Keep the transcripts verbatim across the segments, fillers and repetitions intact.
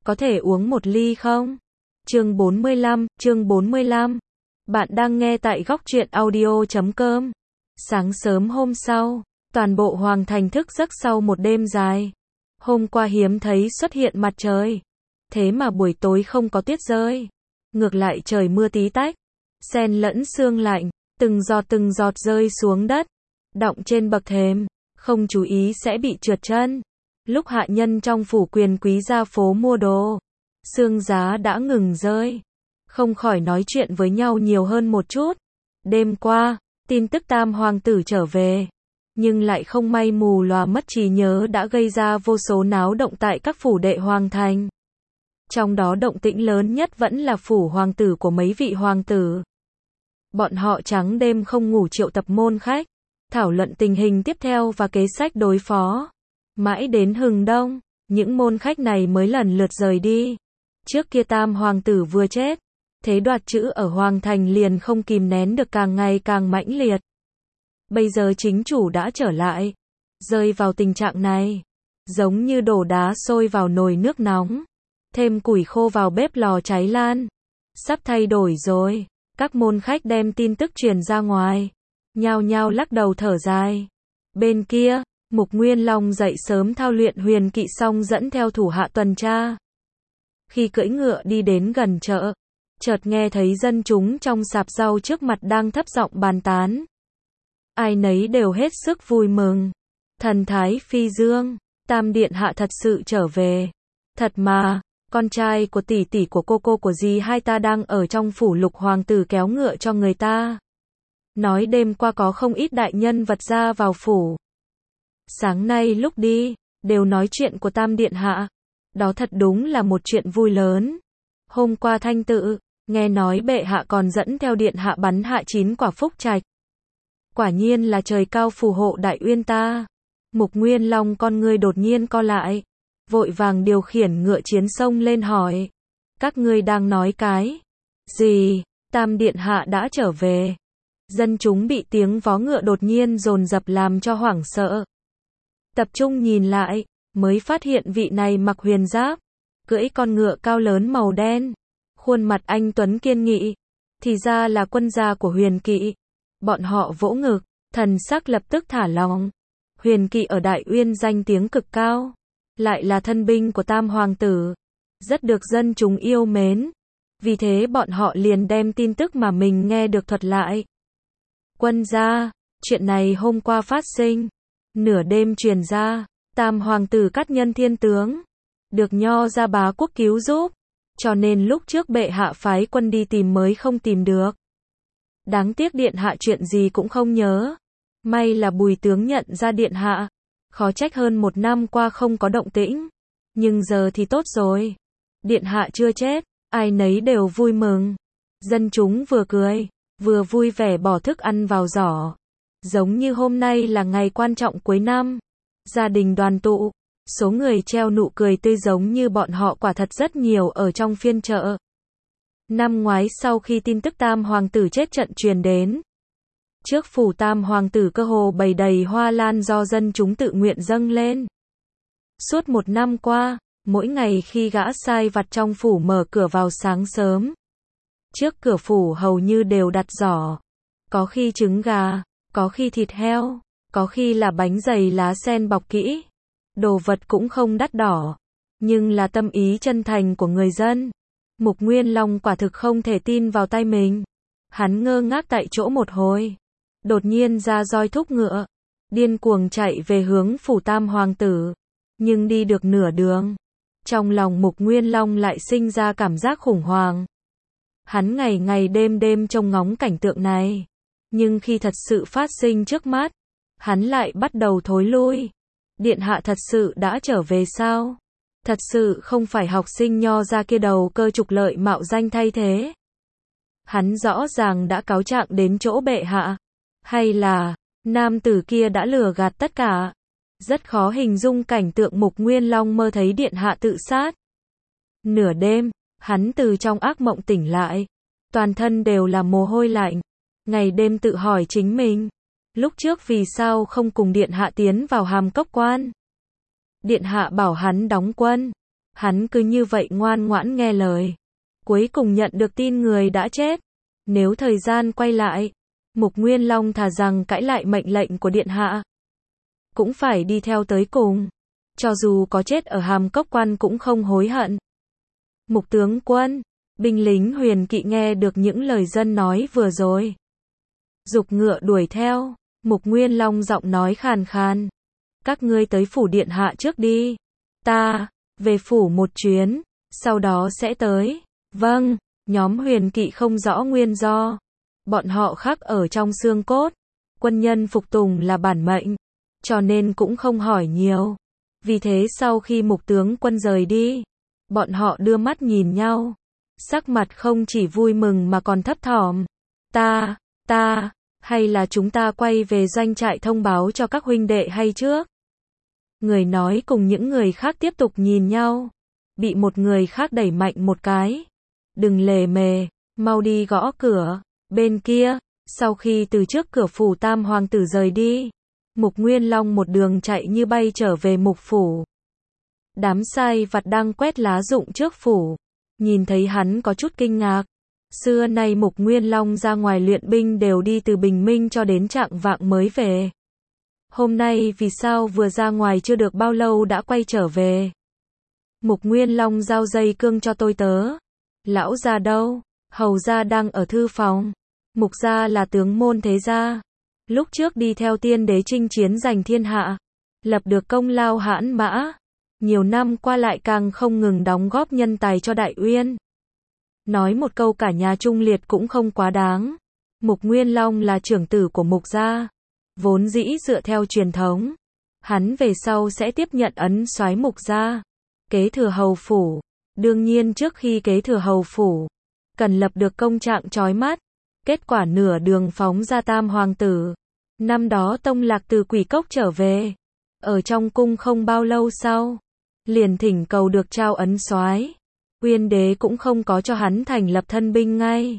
có thể uống một ly không? Chương bốn mươi lăm, chương bốn mươi lăm. Bạn đang nghe tại góc truyện audio chấm com. Sáng sớm hôm sau, toàn bộ hoàng thành thức giấc sau một đêm dài. Hôm qua hiếm thấy xuất hiện mặt trời. Thế mà buổi tối không có tuyết rơi. Ngược lại trời mưa tí tách. Xen lẫn sương lạnh, từng giọt từng giọt rơi xuống đất. Đọng trên bậc thềm, không chú ý sẽ bị trượt chân. Lúc hạ nhân trong phủ quyền quý ra phố mua đồ, sương giá đã ngừng rơi. Không khỏi nói chuyện với nhau nhiều hơn một chút. Đêm qua, tin tức tam hoàng tử trở về. Nhưng lại không may mù lòa mất trí nhớ đã gây ra vô số náo động tại các phủ đệ hoàng thành. Trong đó động tĩnh lớn nhất vẫn là phủ hoàng tử của mấy vị hoàng tử. Bọn họ trắng đêm không ngủ triệu tập môn khách, thảo luận tình hình tiếp theo và kế sách đối phó. Mãi đến hừng đông, những môn khách này mới lần lượt rời đi. Trước kia tam hoàng tử vừa chết, thế đoạt chữ ở hoàng thành liền không kìm nén được càng ngày càng mãnh liệt. Bây giờ chính chủ đã trở lại, rơi vào tình trạng này, giống như đổ đá sôi vào nồi nước nóng, thêm củi khô vào bếp lò cháy lan. Sắp thay đổi rồi. Các môn khách đem tin tức truyền ra ngoài, nhao nhao lắc đầu thở dài. Bên kia, Mục Nguyên Long dậy sớm thao luyện huyền kỵ xong dẫn theo thủ hạ tuần tra. Khi cưỡi ngựa đi đến gần chợ, chợt nghe thấy dân chúng trong sạp rau trước mặt đang thấp giọng bàn tán. Ai nấy đều hết sức vui mừng. Thần thái phi dương, Tam điện hạ thật sự trở về. Thật mà, con trai của tỷ tỷ của cô cô của dì hai ta đang ở trong phủ lục hoàng tử kéo ngựa cho người ta. Nói đêm qua có không ít đại nhân vật ra vào phủ. Sáng nay lúc đi, đều nói chuyện của Tam điện hạ. Đó thật đúng là một chuyện vui lớn. Hôm qua thanh tự, nghe nói bệ hạ còn dẫn theo điện hạ bắn hạ chín quả phúc trạch. Quả nhiên là trời cao phù hộ đại uyên ta. Mục Nguyên Long con ngươi đột nhiên co lại, vội vàng điều khiển ngựa chiến xông lên hỏi. Các ngươi đang nói cái gì? Tam điện hạ đã trở về. Dân chúng bị tiếng vó ngựa đột nhiên dồn dập làm cho hoảng sợ. Tập trung nhìn lại, mới phát hiện vị này mặc huyền giáp, cưỡi con ngựa cao lớn màu đen. Khuôn mặt anh tuấn kiên nghị, thì ra là quân gia của huyền kỵ. Bọn họ vỗ ngực, thần sắc lập tức thả lỏng. Huyền kỵ ở Đại Uyên danh tiếng cực cao, lại là thân binh của tam hoàng tử, rất được dân chúng yêu mến. Vì thế bọn họ liền đem tin tức mà mình nghe được thuật lại. Quân gia, chuyện này hôm qua phát sinh, nửa đêm truyền ra, tam hoàng tử cắt nhân thiên tướng, được Nho gia bá quốc cứu giúp, cho nên lúc trước bệ hạ phái quân đi tìm mới không tìm được. Đáng tiếc điện hạ chuyện gì cũng không nhớ. May là Bùi tướng nhận ra điện hạ. Khó trách hơn một năm qua không có động tĩnh. Nhưng giờ thì tốt rồi. Điện hạ chưa chết, ai nấy đều vui mừng. Dân chúng vừa cười, vừa vui vẻ bỏ thức ăn vào giỏ. Giống như hôm nay là ngày quan trọng cuối năm. Gia đình đoàn tụ, số người treo nụ cười tươi giống như bọn họ quả thật rất nhiều ở trong phiên chợ. Năm ngoái sau khi tin tức tam hoàng tử chết trận truyền đến, trước phủ tam hoàng tử cơ hồ bày đầy hoa lan do dân chúng tự nguyện dâng lên. Suốt một năm qua, mỗi ngày khi gã sai vặt trong phủ mở cửa vào sáng sớm, trước cửa phủ hầu như đều đặt giỏ. Có khi trứng gà, có khi thịt heo, có khi là bánh dày lá sen bọc kỹ. Đồ vật cũng không đắt đỏ, nhưng là tâm ý chân thành của người dân. Mục Nguyên Long quả thực không thể tin vào tay mình. Hắn ngơ ngác tại chỗ một hồi. Đột nhiên ra roi thúc ngựa, điên cuồng chạy về hướng phủ tam hoàng tử. Nhưng đi được nửa đường, trong lòng Mục Nguyên Long lại sinh ra cảm giác khủng hoảng. Hắn ngày ngày đêm đêm trông ngóng cảnh tượng này. Nhưng khi thật sự phát sinh trước mắt, hắn lại bắt đầu thối lui. Điện hạ thật sự đã trở về sao? Thật sự không phải học sinh Nho gia kia đầu cơ trục lợi mạo danh thay thế. Hắn rõ ràng đã cáo trạng đến chỗ bệ hạ. Hay là, nam tử kia đã lừa gạt tất cả. Rất khó hình dung cảnh tượng Mục Nguyên Long mơ thấy điện hạ tự sát. Nửa đêm, hắn từ trong ác mộng tỉnh lại. Toàn thân đều là mồ hôi lạnh. Ngày đêm tự hỏi chính mình. Lúc trước vì sao không cùng điện hạ tiến vào Hàm Cốc Quan? Điện hạ bảo hắn đóng quân. Hắn cứ như vậy ngoan ngoãn nghe lời. Cuối cùng nhận được tin người đã chết. Nếu thời gian quay lại, Mục Nguyên Long thà rằng cãi lại mệnh lệnh của điện hạ, cũng phải đi theo tới cùng. Cho dù có chết ở Hàm Cốc Quan cũng không hối hận. Mục tướng quân, binh lính Huyền Kỵ nghe được những lời dân nói vừa rồi, giục ngựa đuổi theo. Mục Nguyên Long giọng nói khàn khàn. Các ngươi tới phủ điện hạ trước đi. Ta, về phủ một chuyến, sau đó sẽ tới. Vâng, nhóm Huyền Kỵ không rõ nguyên do. Bọn họ khắc ở trong xương cốt. Quân nhân phục tùng là bản mệnh, cho nên cũng không hỏi nhiều. Vì thế sau khi Mục tướng quân rời đi, bọn họ đưa mắt nhìn nhau. Sắc mặt không chỉ vui mừng mà còn thấp thỏm. Ta, ta, hay là chúng ta quay về doanh trại thông báo cho các huynh đệ hay trước? Người nói cùng những người khác tiếp tục nhìn nhau. Bị một người khác đẩy mạnh một cái. Đừng lề mề, mau đi gõ cửa. Bên kia, sau khi từ trước cửa phủ Tam hoàng tử rời đi, Mục Nguyên Long một đường chạy như bay trở về Mục phủ. Đám sai vặt đang quét lá rụng trước phủ, nhìn thấy hắn có chút kinh ngạc. Xưa nay Mục Nguyên Long ra ngoài luyện binh đều đi từ bình minh cho đến trạng vạng mới về. Hôm nay vì sao vừa ra ngoài chưa được bao lâu đã quay trở về? Mục Nguyên Long giao dây cương cho tôi tớ. Lão gia đâu? Hầu gia đang ở thư phòng. Mục gia là tướng môn thế gia. Lúc trước đi theo tiên đế chinh chiến giành thiên hạ, lập được công lao hãn mã. Nhiều năm qua lại càng không ngừng đóng góp nhân tài cho Đại Uyên. Nói một câu cả nhà trung liệt cũng không quá đáng. Mục Nguyên Long là trưởng tử của Mục gia. Vốn dĩ dựa theo truyền thống, hắn về sau sẽ tiếp nhận ấn soái Mục gia, kế thừa hầu phủ. Đương nhiên trước khi kế thừa hầu phủ, cần lập được công trạng chói mắt. Kết quả nửa đường phóng ra Tam hoàng tử. Năm đó Tông Lạc từ Quỷ Cốc trở về, ở trong cung không bao lâu sau, liền thỉnh cầu được trao ấn soái. Uyên đế cũng không có cho hắn thành lập thân binh ngay,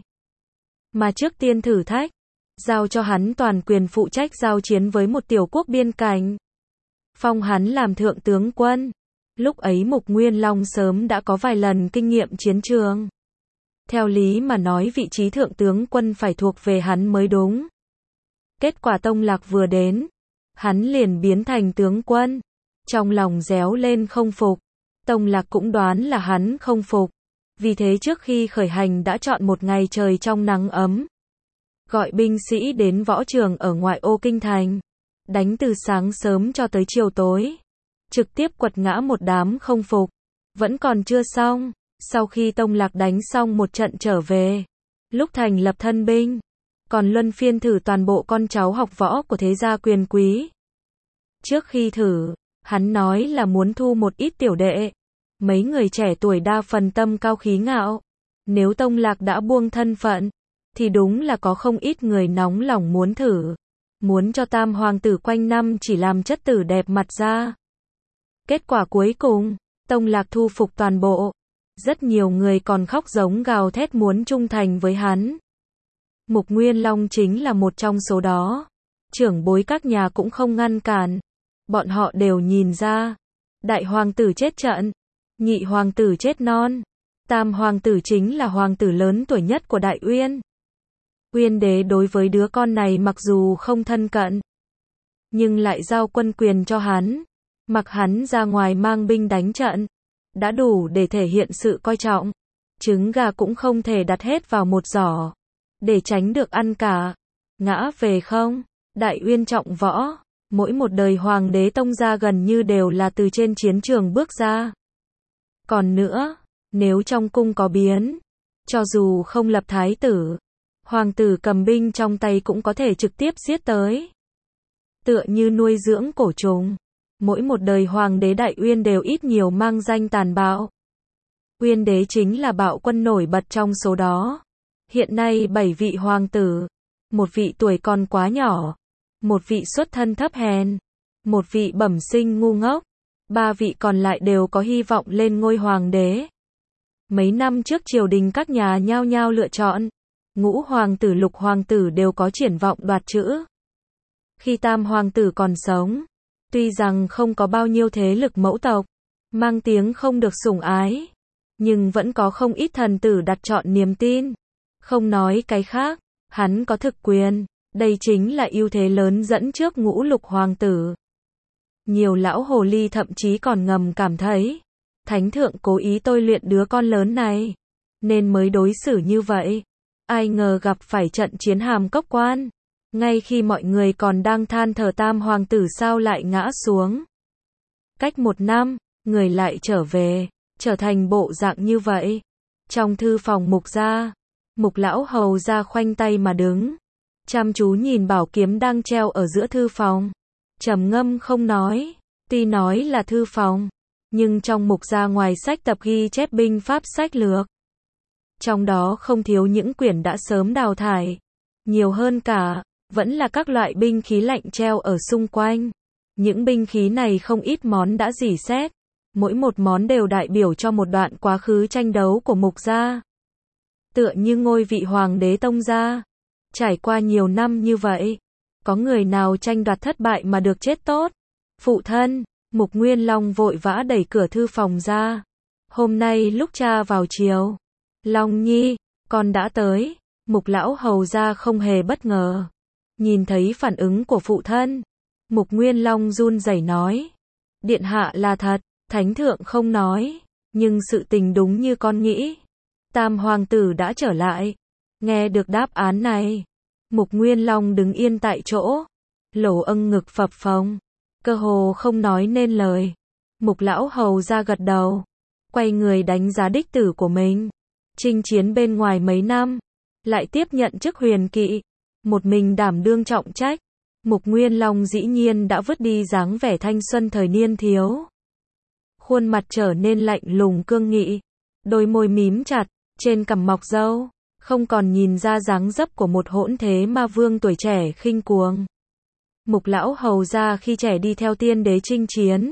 mà trước tiên thử thách, giao cho hắn toàn quyền phụ trách giao chiến với một tiểu quốc biên cảnh, phong hắn làm thượng tướng quân. Lúc ấy Mục Nguyên Long sớm đã có vài lần kinh nghiệm chiến trường. Theo lý mà nói vị trí thượng tướng quân phải thuộc về hắn mới đúng. Kết quả Tông Lạc vừa đến, hắn liền biến thành tướng quân. Trong lòng réo lên không phục. Tông Lạc cũng đoán là hắn không phục. Vì thế trước khi khởi hành đã chọn một ngày trời trong nắng ấm, gọi binh sĩ đến võ trường ở ngoại ô kinh thành, đánh từ sáng sớm cho tới chiều tối, trực tiếp quật ngã một đám không phục. Vẫn còn chưa xong, sau khi Tông Lạc đánh xong một trận trở về, lúc thành lập thân binh, còn luân phiên thử toàn bộ con cháu học võ của thế gia quyền quý. Trước khi thử, hắn nói là muốn thu một ít tiểu đệ. Mấy người trẻ tuổi đa phần tâm cao khí ngạo. Nếu Tông Lạc đã buông thân phận, thì đúng là có không ít người nóng lòng muốn thử. Muốn cho Tam hoàng tử quanh năm chỉ làm chất tử đẹp mặt ra. Kết quả cuối cùng, Tông Lạc thu phục toàn bộ. Rất nhiều người còn khóc giống gào thét muốn trung thành với hắn. Mục Nguyên Long chính là một trong số đó. Trưởng bối các nhà cũng không ngăn cản. Bọn họ đều nhìn ra. Đại hoàng tử chết trận. Nhị hoàng tử chết non. Tam hoàng tử chính là hoàng tử lớn tuổi nhất của Đại Uyên. Uyên đế đối với đứa con này mặc dù không thân cận, nhưng lại giao quân quyền cho hắn. Mặc hắn ra ngoài mang binh đánh trận, đã đủ để thể hiện sự coi trọng. Trứng gà cũng không thể đặt hết vào một giỏ, để tránh được ăn cả. Ngã về không? Đại Uyên trọng võ. Mỗi một đời hoàng đế Tông gia gần như đều là từ trên chiến trường bước ra. Còn nữa, nếu trong cung có biến, cho dù không lập thái tử, hoàng tử cầm binh trong tay cũng có thể trực tiếp giết tới. Tựa như nuôi dưỡng cổ trùng, mỗi một đời hoàng đế Đại Uyên đều ít nhiều mang danh tàn bạo. Uyên đế chính là bạo quân nổi bật trong số đó. Hiện nay bảy vị hoàng tử, một vị tuổi còn quá nhỏ, một vị xuất thân thấp hèn, một vị bẩm sinh ngu ngốc, ba vị còn lại đều có hy vọng lên ngôi hoàng đế. Mấy năm trước triều đình các nhà nhao nhao lựa chọn, ngũ hoàng tử lục hoàng tử đều có triển vọng đoạt chữ. Khi tam hoàng tử còn sống, tuy rằng không có bao nhiêu thế lực mẫu tộc, mang tiếng không được sủng ái, nhưng vẫn có không ít thần tử đặt trọn niềm tin. Không nói cái khác, hắn có thực quyền, đây chính là ưu thế lớn dẫn trước ngũ lục hoàng tử. Nhiều lão hồ ly thậm chí còn ngầm cảm thấy, thánh thượng cố ý tôi luyện đứa con lớn này, nên mới đối xử như vậy. Ai ngờ gặp phải trận chiến Hàm Cốc Quan, ngay khi mọi người còn đang than thở tam hoàng tử sao lại ngã xuống. Cách một năm, người lại trở về, trở thành bộ dạng như vậy. Trong thư phòng Mục gia, Mục lão hầu ra khoanh tay mà đứng, chăm chú nhìn bảo kiếm đang treo ở giữa thư phòng, trầm ngâm không nói. Tuy nói là thư phòng, nhưng trong Mục gia ngoài sách tập ghi chép binh pháp sách lược, trong đó không thiếu những quyển đã sớm đào thải, nhiều hơn cả vẫn là các loại binh khí lạnh treo ở xung quanh. Những binh khí này không ít món đã rỉ sét, mỗi một món đều đại biểu cho một đoạn quá khứ tranh đấu của Mục gia. Tựa như ngôi vị hoàng đế Tông gia, trải qua nhiều năm như vậy, có người nào tranh đoạt thất bại mà được chết tốt? Phụ thân, Mục Nguyên Long vội vã đẩy cửa thư phòng ra. Hôm nay lúc cha vào chiều, Long Nhi, con đã tới. Mục lão hầu ra không hề bất ngờ. Nhìn thấy phản ứng của phụ thân, Mục Nguyên Long run rẩy nói, điện hạ là thật, thánh thượng không nói, nhưng sự tình đúng như con nghĩ. Tam hoàng tử đã trở lại. Nghe được đáp án này, Mục Nguyên Long đứng yên tại chỗ, lỗ âng ngực phập phồng, cơ hồ không nói nên lời. Mục lão hầu ra gật đầu, quay người đánh giá đích tử của mình. Chinh chiến bên ngoài mấy năm, lại tiếp nhận chức huyền kỵ, một mình đảm đương trọng trách. Mục Nguyên Long dĩ nhiên đã vứt đi dáng vẻ thanh xuân thời niên thiếu. Khuôn mặt trở nên lạnh lùng cương nghị, đôi môi mím chặt, trên cằm mọc râu, không còn nhìn ra dáng dấp của một hỗn thế ma vương tuổi trẻ khinh cuồng. Mục lão hầu ra khi trẻ đi theo tiên đế chinh chiến.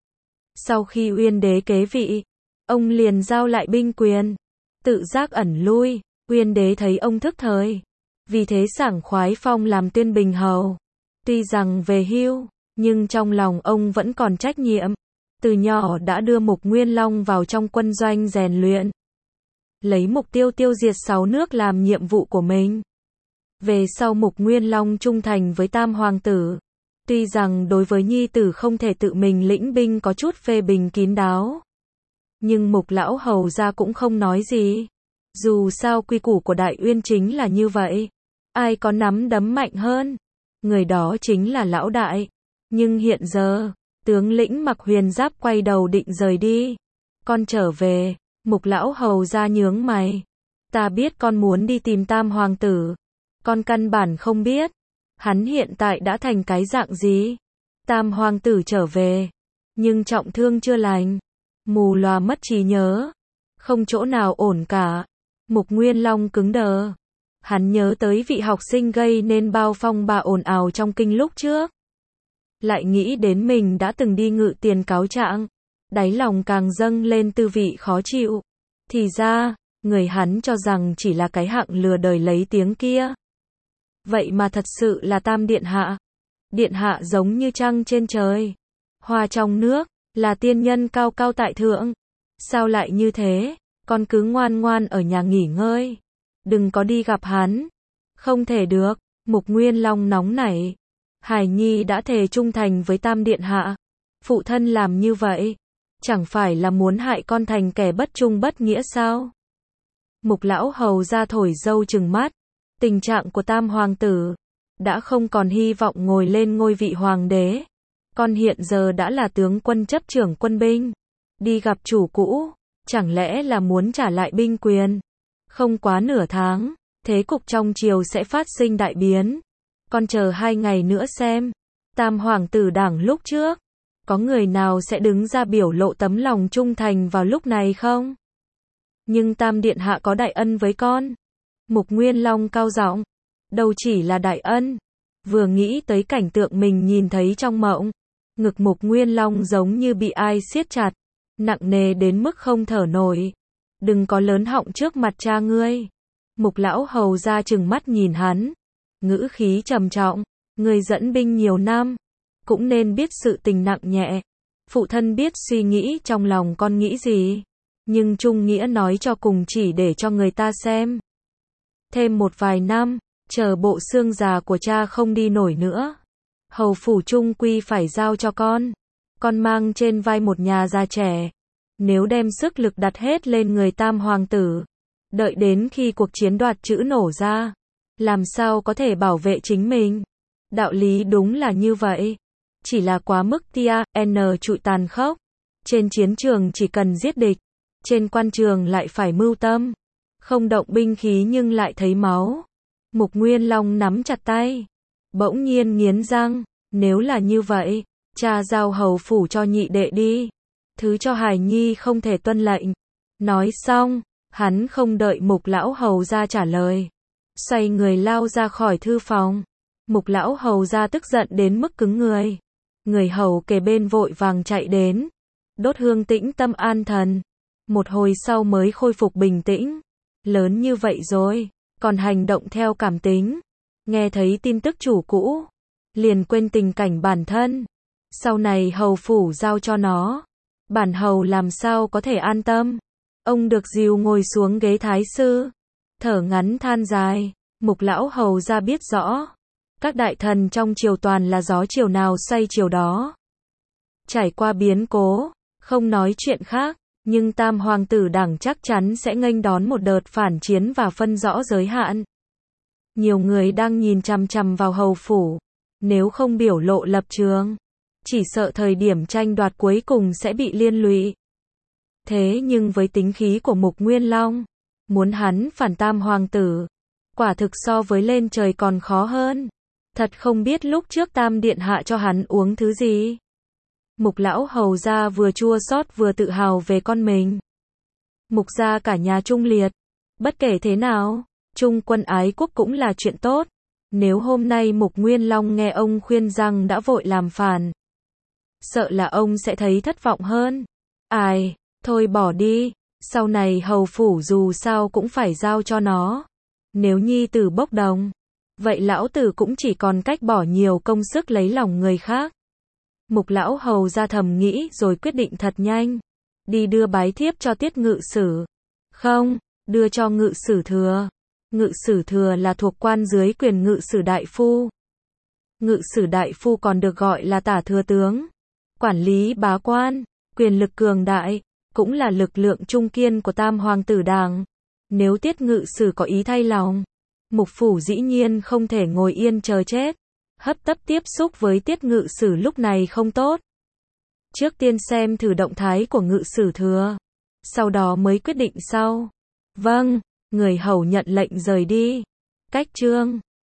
Sau khi Uyên đế kế vị, ông liền giao lại binh quyền, tự giác ẩn lui. Uyên đế thấy ông thức thời, vì thế sảng khoái phong làm Tuyên Bình hầu. Tuy rằng về hưu, nhưng trong lòng ông vẫn còn trách nhiệm. Từ nhỏ đã đưa Mục Nguyên Long vào trong quân doanh rèn luyện, lấy mục tiêu tiêu diệt sáu nước làm nhiệm vụ của mình. Về sau Mục Nguyên Long trung thành với tam hoàng tử. Tuy rằng đối với nhi tử không thể tự mình lĩnh binh có chút phê bình kín đáo, nhưng Mục lão hầu ra cũng không nói gì. Dù sao quy củ của Đại Uyên chính là như vậy. Ai có nắm đấm mạnh hơn, người đó chính là lão đại. Nhưng hiện giờ, tướng lĩnh mặc huyền giáp quay đầu định rời đi. Con trở về. Mục lão hầu ra nhướng mày. Ta biết con muốn đi tìm tam hoàng tử. Con căn bản không biết hắn hiện tại đã thành cái dạng gì. Tam hoàng tử trở về, nhưng trọng thương chưa lành, mù lòa mất trí nhớ, không chỗ nào ổn cả. Mục Nguyên Long cứng đờ. Hắn nhớ tới vị học sinh gây nên bao phong ba ồn ào trong kinh lúc trước. Lại nghĩ đến mình đã từng đi ngự tiền cáo trạng, đáy lòng càng dâng lên tư vị khó chịu. Thì ra, người hắn cho rằng chỉ là cái hạng lừa đời lấy tiếng kia. Vậy mà thật sự là Tam điện hạ. Điện hạ giống như trăng trên trời, hoa trong nước, là tiên nhân cao cao tại thượng. Sao lại như thế? Con cứ ngoan ngoan ở nhà nghỉ ngơi, đừng có đi gặp hắn. Không thể được. Mục Nguyên Long nóng nảy. Hải Nhi đã thề trung thành với Tam điện hạ. Phụ thân làm như vậy, chẳng phải là muốn hại con thành kẻ bất trung bất nghĩa sao? Mục lão hầu ra thổi dâu trừng mắt. Tình trạng của tam hoàng tử đã không còn hy vọng ngồi lên ngôi vị hoàng đế. Con hiện giờ đã là tướng quân chấp trưởng quân binh, đi gặp chủ cũ, chẳng lẽ là muốn trả lại binh quyền? Không quá nửa tháng, thế cục trong triều sẽ phát sinh đại biến. Con chờ hai ngày nữa xem, tam hoàng tử đảng lúc trước, có người nào sẽ đứng ra biểu lộ tấm lòng trung thành vào lúc này không? Nhưng tam điện hạ có đại ân với con. Mục Nguyên Long cao giọng, đâu chỉ là đại ân. Vừa nghĩ tới cảnh tượng mình nhìn thấy trong mộng, ngực Mục Nguyên Long giống như bị ai siết chặt, nặng nề đến mức không thở nổi. Đừng có lớn họng trước mặt cha ngươi. Mục lão hầu ra trừng mắt nhìn hắn, ngữ khí trầm trọng, ngươi dẫn binh nhiều năm, cũng nên biết sự tình nặng nhẹ. Phụ thân biết suy nghĩ trong lòng con nghĩ gì, nhưng trung nghĩa nói cho cùng chỉ để cho người ta xem. Thêm một vài năm, chờ bộ xương già của cha không đi nổi nữa, hầu phủ trung quy phải giao cho con. Con mang trên vai một nhà già trẻ, nếu đem sức lực đặt hết lên người tam hoàng tử, đợi đến khi cuộc chiến đoạt chữ nổ ra, làm sao có thể bảo vệ chính mình. Đạo lý đúng là như vậy, chỉ là quá mức tia n trụi tàn khốc. Trên chiến trường chỉ cần giết địch, trên quan trường lại phải mưu tâm, không động binh khí nhưng lại thấy máu. Mục Nguyên Long nắm chặt tay, bỗng nhiên nghiến răng, nếu là như vậy, cha giao hầu phủ cho nhị đệ đi, thứ cho hài nhi không thể tuân lệnh. Nói xong, hắn không đợi Mục lão hầu ra trả lời, xoay người lao ra khỏi thư phòng. Mục lão hầu ra tức giận đến mức cứng người, người hầu kề bên vội vàng chạy đến, đốt hương tĩnh tâm an thần. Một hồi sau mới khôi phục bình tĩnh. Lớn như vậy rồi, còn hành động theo cảm tính. Nghe thấy tin tức chủ cũ, liền quên tình cảnh bản thân. Sau này hầu phủ giao cho nó, bản hầu làm sao có thể an tâm. Ông được dìu ngồi xuống ghế thái sư, thở ngắn than dài. Mục lão hầu ra biết rõ, các đại thần trong triều toàn là gió chiều nào xoay chiều đó. Trải qua biến cố, không nói chuyện khác, nhưng tam hoàng tử đảng chắc chắn sẽ nghênh đón một đợt phản chiến và phân rõ giới hạn. Nhiều người đang nhìn chằm chằm vào hầu phủ, nếu không biểu lộ lập trường, chỉ sợ thời điểm tranh đoạt cuối cùng sẽ bị liên lụy. Thế nhưng với tính khí của Mục Nguyên Long, muốn hắn phản tam hoàng tử, quả thực so với lên trời còn khó hơn. Thật không biết lúc trước tam điện hạ cho hắn uống thứ gì. Mục lão hầu gia vừa chua xót vừa tự hào về con mình. Mục gia cả nhà trung liệt. Bất kể thế nào, trung quân ái quốc cũng là chuyện tốt. Nếu hôm nay Mục Nguyên Long nghe ông khuyên rằng đã vội làm phản, sợ là ông sẽ thấy thất vọng hơn. Ai, thôi bỏ đi, sau này hầu phủ dù sao cũng phải giao cho nó. Nếu nhi tử bốc đồng, vậy lão tử cũng chỉ còn cách bỏ nhiều công sức lấy lòng người khác. Mục lão hầu ra thầm nghĩ rồi quyết định thật nhanh. Đi đưa bái thiếp cho Tiết ngự sử. Không, đưa cho ngự sử thừa. Ngự sử thừa là thuộc quan dưới quyền ngự sử đại phu. Ngự sử đại phu còn được gọi là tả thừa tướng. Quản lý bá quan, quyền lực cường đại, cũng là lực lượng trung kiên của tam hoàng tử đảng. Nếu Tiết ngự sử có ý thay lòng, Mục phủ dĩ nhiên không thể ngồi yên chờ chết. Hấp tấp tiếp xúc với Tiết ngự sử lúc này không tốt. Trước tiên xem thử động thái của ngự sử thừa, sau đó mới quyết định sau. Vâng, người hầu nhận lệnh rời đi. Cách chương